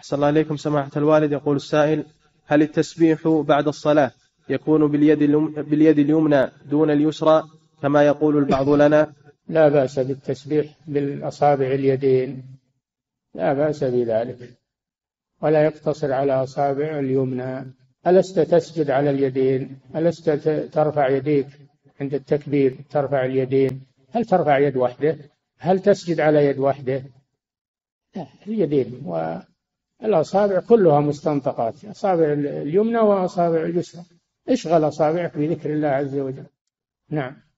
أحسن الله إليكم سماحة الوالد. يقول السائل: هل التسبيح بعد الصلاة يكون باليد اليمنى دون اليسرى كما يقول البعض لنا؟ لا بأس بالتسبيح بالأصابع اليدين، لا بأس بذلك، ولا يقتصر على أصابع اليمنى. ألست تسجد على اليدين؟ ألست ترفع يديك عند التكبير؟ ترفع اليدين. هل ترفع يد واحدة؟ هل تسجد على يد واحدة؟ لا، اليدين والأصابع كلها مستنطقات، أصابع اليمنى وأصابع اليسرى. اشغل أصابعك بذكر الله عز وجل. نعم.